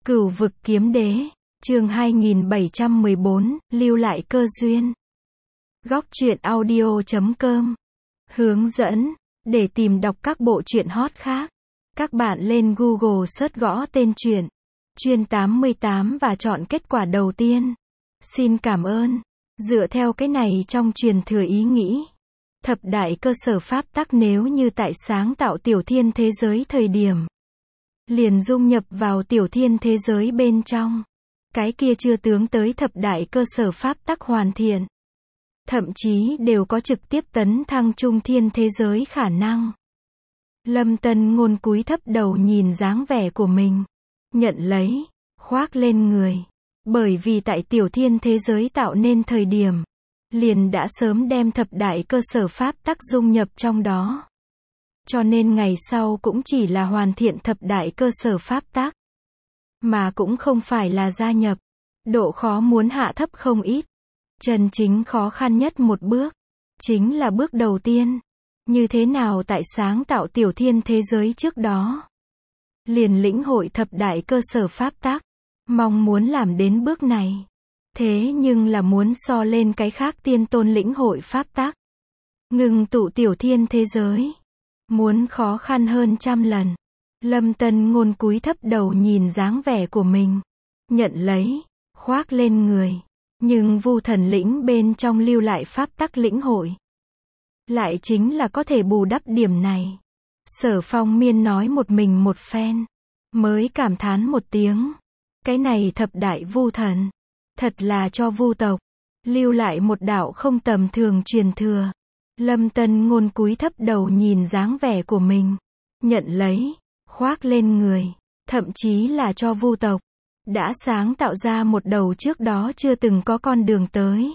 Cửu vực kiếm đế, chương 2714, lưu lại cơ duyên. Góc truyện audio.com. Hướng dẫn, để tìm đọc các bộ truyện hot khác. Các bạn lên Google search gõ tên truyện, Chuyên 88 và chọn kết quả đầu tiên. Xin cảm ơn. Dựa theo cái này trong truyền thừa ý nghĩ. Thập đại cơ sở pháp tắc nếu như tại sáng tạo tiểu thiên thế giới thời điểm. Liền dung nhập vào tiểu thiên thế giới bên trong. Cái kia chưa tướng tới thập đại cơ sở pháp tắc hoàn thiện. Thậm chí đều có trực tiếp tấn thăng trung thiên thế giới khả năng. Lâm Tân Ngôn cúi thấp đầu nhìn dáng vẻ của mình. Nhận lấy, khoác lên người. Bởi vì tại tiểu thiên thế giới tạo nên thời điểm. Liền đã sớm đem thập đại cơ sở pháp tắc dung nhập trong đó. Cho nên ngày sau cũng chỉ là hoàn thiện thập đại cơ sở pháp tắc. Mà cũng không phải là gia nhập. Độ khó muốn hạ thấp không ít. Chân chính khó khăn nhất một bước. Chính là bước đầu tiên. Như thế nào tại sáng tạo tiểu thiên thế giới trước đó. Liền lĩnh hội thập đại cơ sở pháp tắc. Mong muốn làm đến bước này. Thế nhưng là muốn so lên cái khác tiên tôn lĩnh hội pháp tắc. Ngừng tụ tiểu thiên thế giới. Muốn khó khăn hơn trăm lần. Lâm Tân Ngôn cúi thấp đầu nhìn dáng vẻ của mình. Nhận lấy, khoác lên người. Nhưng Vu Thần lĩnh bên trong lưu lại pháp tắc lĩnh hội. Lại chính là có thể bù đắp điểm này. Sở Phong Miên nói một mình một phen. Mới cảm thán một tiếng. Cái này thập đại Vu Thần. Thật là cho Vu tộc. Lưu lại một đạo không tầm thường truyền thừa. Lâm Tân Ngôn cúi thấp đầu nhìn dáng vẻ của mình. Nhận lấy, khoác lên người. Thậm chí là cho Vu tộc. Đã sáng tạo ra một đầu trước đó chưa từng có con đường tới.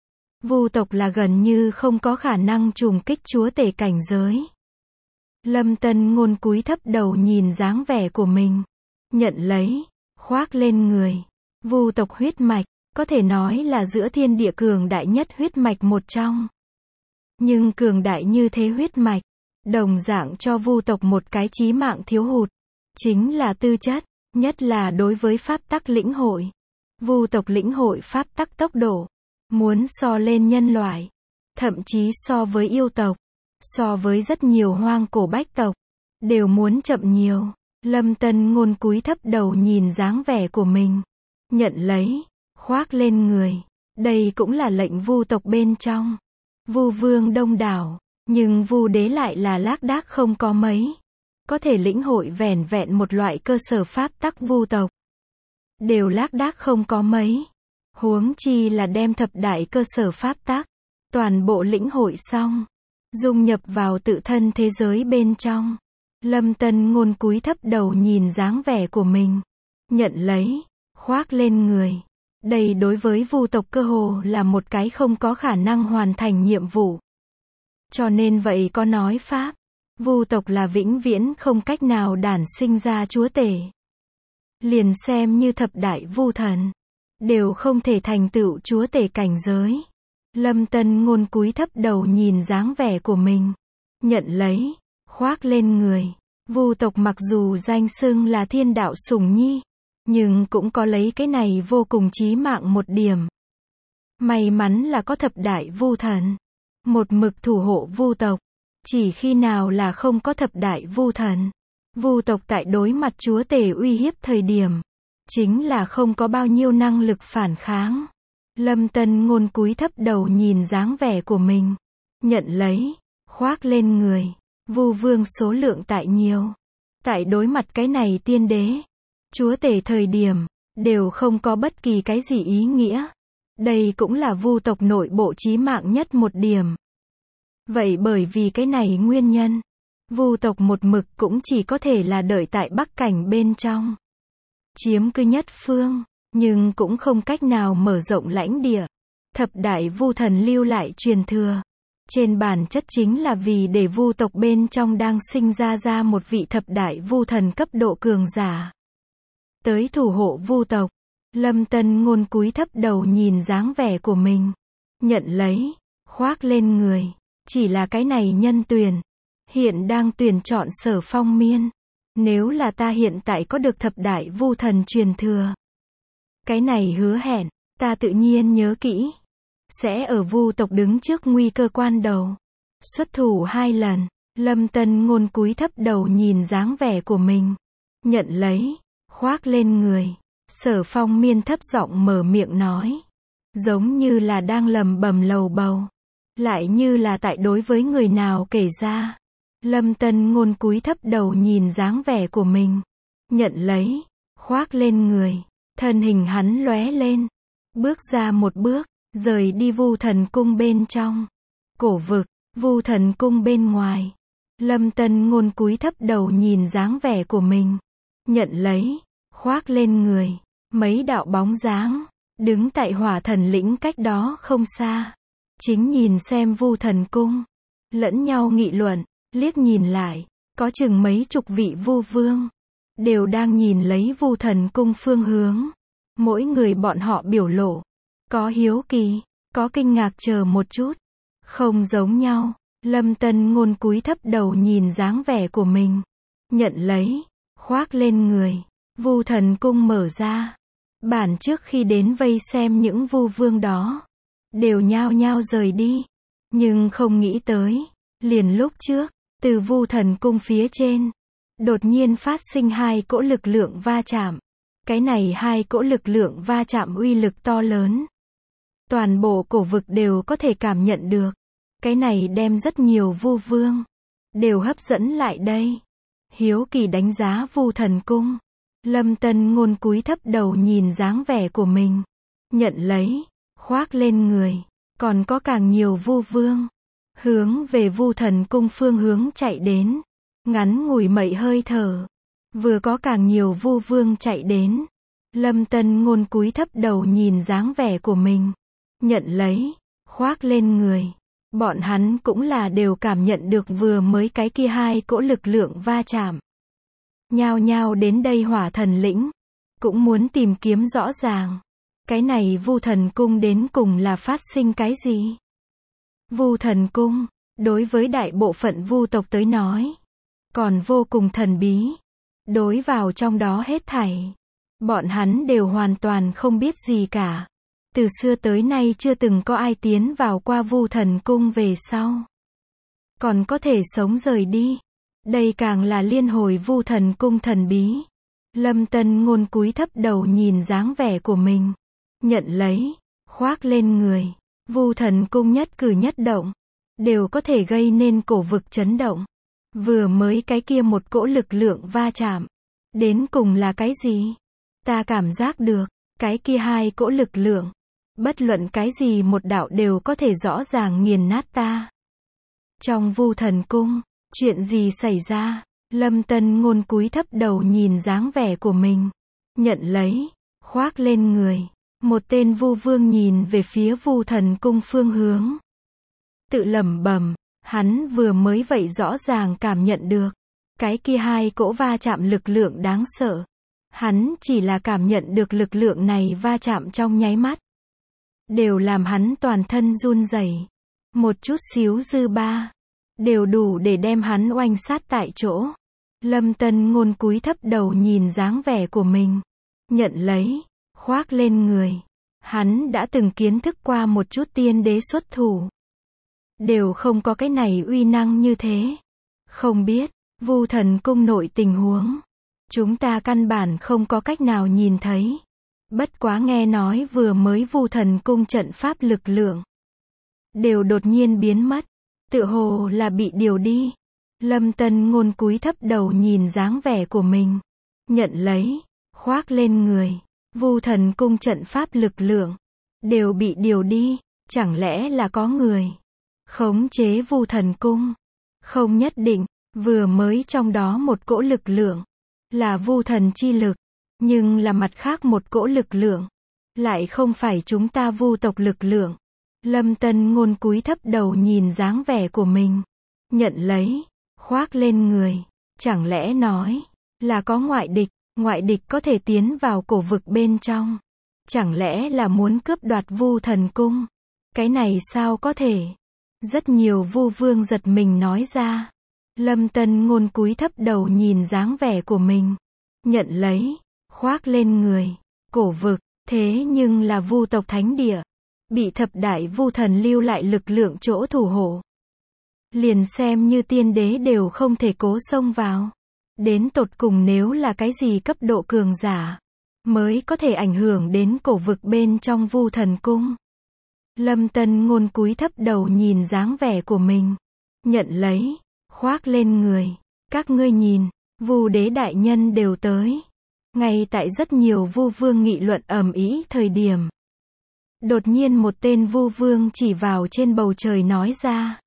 Vu tộc là gần như không có khả năng trùng kích chúa tể cảnh giới. Lâm Tân Ngôn cúi thấp đầu nhìn dáng vẻ của mình. Nhận lấy, khoác lên người. Vu tộc huyết mạch, có thể nói là giữa thiên địa cường đại nhất huyết mạch một trong. Nhưng cường đại như thế huyết mạch, đồng dạng cho Vu tộc một cái chí mạng thiếu hụt. Chính là tư chất, nhất là đối với pháp tắc lĩnh hội. Vu tộc lĩnh hội pháp tắc tốc độ. Muốn so lên nhân loại. Thậm chí so với yêu tộc. So với rất nhiều hoang cổ bách tộc. Đều muốn chậm nhiều. Lâm Tân Ngôn cúi thấp đầu nhìn dáng vẻ của mình. Nhận lấy, khoác lên người. Đây cũng là lệnh Vu tộc bên trong. Vu vương đông đảo. Nhưng Vu đế lại là lác đác không có mấy. Có thể lĩnh hội vẻn vẹn một loại cơ sở pháp tắc Vu tộc. Đều lác đác không có mấy. Huống chi là đem thập đại cơ sở pháp tắc. Toàn bộ lĩnh hội xong. Dung nhập vào tự thân thế giới bên trong. Lâm Tân Ngôn cúi thấp đầu nhìn dáng vẻ của mình. Nhận lấy, khoác lên người. Đây đối với Vu tộc cơ hồ là một cái không có khả năng hoàn thành nhiệm vụ. Cho nên vậy có nói pháp. Vu tộc là vĩnh viễn không cách nào đản sinh ra chúa tể. Liền xem như thập đại Vu thần. Đều không thể thành tựu chúa tể cảnh giới. Lâm Tân Ngôn cúi thấp đầu nhìn dáng vẻ của mình. Nhận lấy, khoác lên người. Vu tộc mặc dù danh xưng là thiên đạo sủng nhi. Nhưng cũng có lấy cái này vô cùng chí mạng một điểm. May mắn là có thập đại Vu thần. Một mực thủ hộ Vu tộc. Chỉ khi nào là không có thập đại Vu thần. Vu tộc tại đối mặt chúa tể uy hiếp thời điểm. Chính là không có bao nhiêu năng lực phản kháng. Lâm Tân Ngôn cúi thấp đầu nhìn dáng vẻ của mình. Nhận lấy, khoác lên người. Vu vương số lượng tại nhiều. Tại đối mặt cái này tiên đế. Chúa tể thời điểm. Đều không có bất kỳ cái gì ý nghĩa. Đây cũng là Vu tộc nội bộ chí mạng nhất một điểm. Vậy bởi vì cái này nguyên nhân. Vu tộc một mực cũng chỉ có thể là đợi tại Bắc cảnh bên trong. Chiếm cứ nhất phương. Nhưng cũng không cách nào mở rộng lãnh địa. Thập đại Vu thần lưu lại truyền thừa. Trên bản chất chính là vì để Vu tộc bên trong đang sinh ra một vị thập đại Vu thần cấp độ cường giả. Tới thủ hộ Vu tộc. Lâm Tân Ngôn cúi thấp đầu nhìn dáng vẻ của mình. Nhận lấy, khoác lên người. Chỉ là cái này nhân tuyển. Hiện đang tuyển chọn Sở Phong Miên. Nếu là ta hiện tại có được thập đại vu thần truyền thừa, cái này hứa hẹn, ta tự nhiên nhớ kỹ. Sẽ ở vu tộc đứng trước nguy cơ quan đầu. Xuất thủ 2 lần, Lâm Tân Ngôn cúi thấp đầu nhìn dáng vẻ của mình. Nhận lấy, khoác lên người. Sở Phong Miên thấp giọng mở miệng nói. Giống như là đang lầm bầm lầu bầu. Lại như là tại đối với người nào kể ra. Lâm Tân Ngôn cúi thấp đầu nhìn dáng vẻ của mình. Nhận lấy, khoác lên người. Thân hình hắn lóe lên. Bước ra một bước, rời đi Vu Thần Cung bên trong. Cổ vực, Vu Thần Cung bên ngoài. Lâm Tân Ngôn cúi thấp đầu nhìn dáng vẻ của mình. Nhận lấy, khoác lên người. Mấy đạo bóng dáng, đứng tại Hỏa Thần lĩnh cách đó không xa. Chính nhìn xem Vu Thần Cung. Lẫn nhau nghị luận, liếc nhìn lại, có chừng mấy chục vị vu vương. Đều đang nhìn lấy Vu Thần Cung phương hướng. Mỗi người bọn họ biểu lộ. Có hiếu kỳ, có kinh ngạc chờ một chút. Không giống nhau. Lâm Tân Ngôn cúi thấp đầu nhìn dáng vẻ của mình. Nhận lấy, khoác lên người. Vu Thần Cung mở ra. Bản trước khi đến vây xem những vu vương đó, đều nhao nhao rời đi. Nhưng không nghĩ tới, liền lúc trước, từ Vu Thần Cung phía trên, đột nhiên phát sinh 2 cỗ lực lượng va chạm. Cái này 2 cỗ lực lượng va chạm uy lực to lớn. Toàn bộ cổ vực đều có thể cảm nhận được. Cái này đem rất nhiều vu vương đều hấp dẫn lại đây. Hiếu kỳ đánh giá Vu Thần Cung. Lâm Tân Ngôn cúi thấp đầu nhìn dáng vẻ của mình. Nhận lấy, khoác lên người. Còn có càng nhiều vu vương hướng về Vu Thần Cung phương hướng chạy đến. Ngắn ngủi mấy hơi thở, vừa có càng nhiều vu vương chạy đến. Lâm Tân Ngôn cúi thấp đầu nhìn dáng vẻ của mình. Nhận lấy, khoác lên người. Bọn hắn cũng là đều cảm nhận được vừa mới cái kia 2 cỗ lực lượng va chạm. Nhao nhao đến đây Hỏa Thần lĩnh, cũng muốn tìm kiếm rõ ràng. Cái này Vu Thần Cung đến cùng là phát sinh cái gì? Vu Thần Cung, đối với đại bộ phận vu tộc tới nói, còn vô cùng thần bí. Đối vào trong đó hết thảy, bọn hắn đều hoàn toàn không biết gì cả. Từ xưa tới nay chưa từng có ai tiến vào qua Vu Thần Cung về sau còn có thể sống rời đi. Đây càng là liên hồi Vu Thần Cung thần bí. Lâm Tân Ngôn cúi thấp đầu nhìn dáng vẻ của mình. Nhận lấy, khoác lên người. Vu Thần Cung nhất cử nhất động đều có thể gây nên cổ vực chấn động. Vừa mới cái kia một cỗ lực lượng va chạm, đến cùng là cái gì? Ta cảm giác được, cái kia 2 cỗ lực lượng, bất luận cái gì một đạo đều có thể rõ ràng nghiền nát ta. Trong Vu Thần Cung, chuyện gì xảy ra? Lâm Tân Ngôn cúi thấp đầu nhìn dáng vẻ của mình. Nhận lấy, khoác lên người. Một tên vu vương nhìn về phía Vu Thần Cung phương hướng. Tự lẩm bẩm, hắn vừa mới vậy rõ ràng cảm nhận được. Cái kia 2 cỗ va chạm lực lượng đáng sợ. Hắn chỉ là cảm nhận được lực lượng này va chạm trong nháy mắt. Đều làm hắn toàn thân run rẩy. Một chút xíu dư ba. Đều đủ để đem hắn oanh sát tại chỗ. Lâm Tân Ngôn cúi thấp đầu nhìn dáng vẻ của mình. Nhận lấy, khoác lên người. Hắn đã từng kiến thức qua một chút tiên đế xuất thủ. Đều không có cái này uy năng như thế. Không biết, Vu Thần Cung nội tình huống. Chúng ta căn bản không có cách nào nhìn thấy. Bất quá nghe nói vừa mới Vu Thần Cung trận pháp lực lượng đều đột nhiên biến mất. Tựa hồ là bị điều đi. Lâm Tân Ngôn cúi thấp đầu nhìn dáng vẻ của mình. Nhận lấy, khoác lên người. Vu Thần Cung trận pháp lực lượng đều bị điều đi. Chẳng lẽ là có người khống chế Vu Thần Cung? Không nhất định. Vừa mới trong đó một cỗ lực lượng là Vu Thần chi lực, nhưng là mặt khác một cỗ lực lượng lại không phải chúng ta vu tộc lực lượng. Lâm Tân Ngôn cúi thấp đầu nhìn dáng vẻ của mình. Nhận lấy, khoác lên người. Chẳng lẽ nói là có ngoại địch có thể tiến vào cổ vực bên trong? Chẳng lẽ là muốn cướp đoạt Vu Thần Cung? Cái này sao có thể? Rất nhiều vu vương giật mình nói ra. Lâm Tân Ngôn cúi thấp đầu nhìn dáng vẻ của mình. Nhận lấy, khoác lên người. Cổ vực, thế nhưng là vu tộc thánh địa. Bị thập đại vu thần lưu lại lực lượng chỗ thủ hộ. Liền xem như tiên đế đều không thể cố xông vào. Đến tột cùng nếu là cái gì cấp độ cường giả, mới có thể ảnh hưởng đến cổ vực bên trong vu thần cung. Lâm Tân Ngôn cúi thấp đầu nhìn dáng vẻ của mình. Nhận lấy, khoác lên người. Các ngươi nhìn, vu đế đại nhân đều tới. Ngay tại rất nhiều vu vương nghị luận ầm ĩ thời điểm. Đột nhiên một tên vu vương chỉ vào trên bầu trời nói ra.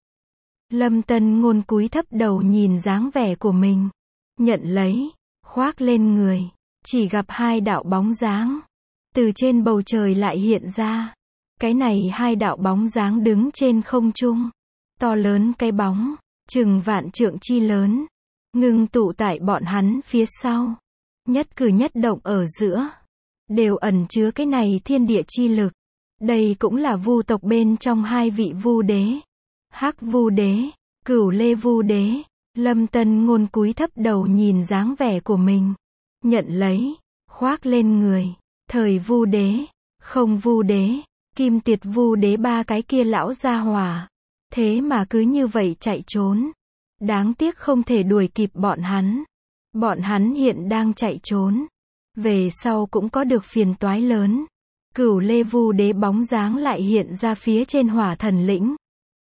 Lâm Tân Ngôn cúi thấp đầu nhìn dáng vẻ của mình. Nhận lấy, khoác lên người. Chỉ gặp hai đạo bóng dáng. Từ trên bầu trời lại hiện ra. Cái này hai đạo bóng dáng đứng trên không trung. To lớn cái bóng, chừng vạn trượng chi lớn. Ngưng tụ tại bọn hắn phía sau. Nhất cử nhất động ở giữa. Đều ẩn chứa cái này thiên địa chi lực. Đây cũng là vu tộc bên trong hai vị vu đế. Hắc vu đế, Cửu Lê vu đế. Lâm Tân Ngôn cúi thấp đầu nhìn dáng vẻ của mình. Nhận lấy, khoác lên người. Thời vu đế, không vu đế, Kim Tiệt vu đế ba cái kia lão gia hỏa. Thế mà cứ như vậy chạy trốn. Đáng tiếc không thể đuổi kịp bọn hắn. Bọn hắn hiện đang chạy trốn. Về sau cũng có được phiền toái lớn. Cửu Lê vu đế bóng dáng lại hiện ra phía trên Hỏa Thần lĩnh.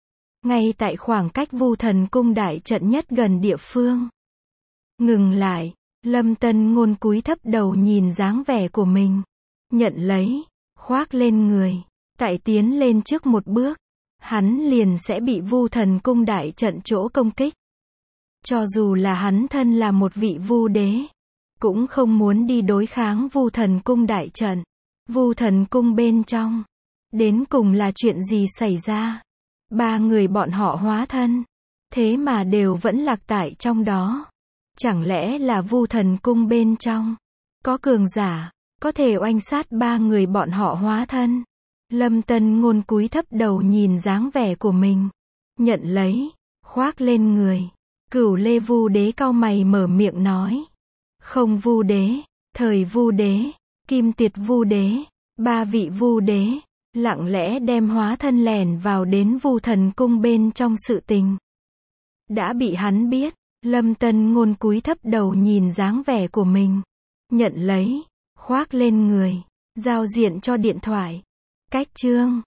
Ngay tại khoảng cách vu thần cung đại trận nhất gần địa phương. Ngừng lại, Lâm Tân Ngôn cúi thấp đầu nhìn dáng vẻ của mình. Nhận lấy, khoác lên người. Tại tiến lên trước một bước, hắn liền sẽ bị vu thần cung đại trận chỗ công kích. Cho dù là hắn thân là một vị vu đế, cũng không muốn đi đối kháng vu thần cung đại trận. Vu thần cung bên trong, đến cùng là chuyện gì xảy ra? Ba người bọn họ hóa thân, thế mà đều vẫn lạc tại trong đó. Chẳng lẽ là vu thần cung bên trong, có cường giả, có thể oanh sát ba người bọn họ hóa thân? Lâm Tân Ngôn cúi thấp đầu nhìn dáng vẻ của mình. Nhận lấy, khoác lên người. Cửu Lê vu đế cau mày mở miệng nói. Không vu đế, thời vu đế, Kim Tiệt vu đế, ba vị vu đế, lặng lẽ đem hóa thân lẻn vào đến vu thần cung bên trong sự tình. Đã bị hắn biết, Lâm Tân Ngôn cúi thấp đầu nhìn dáng vẻ của mình. Nhận lấy, khoác lên người, giao diện cho điện thoại. Cách chương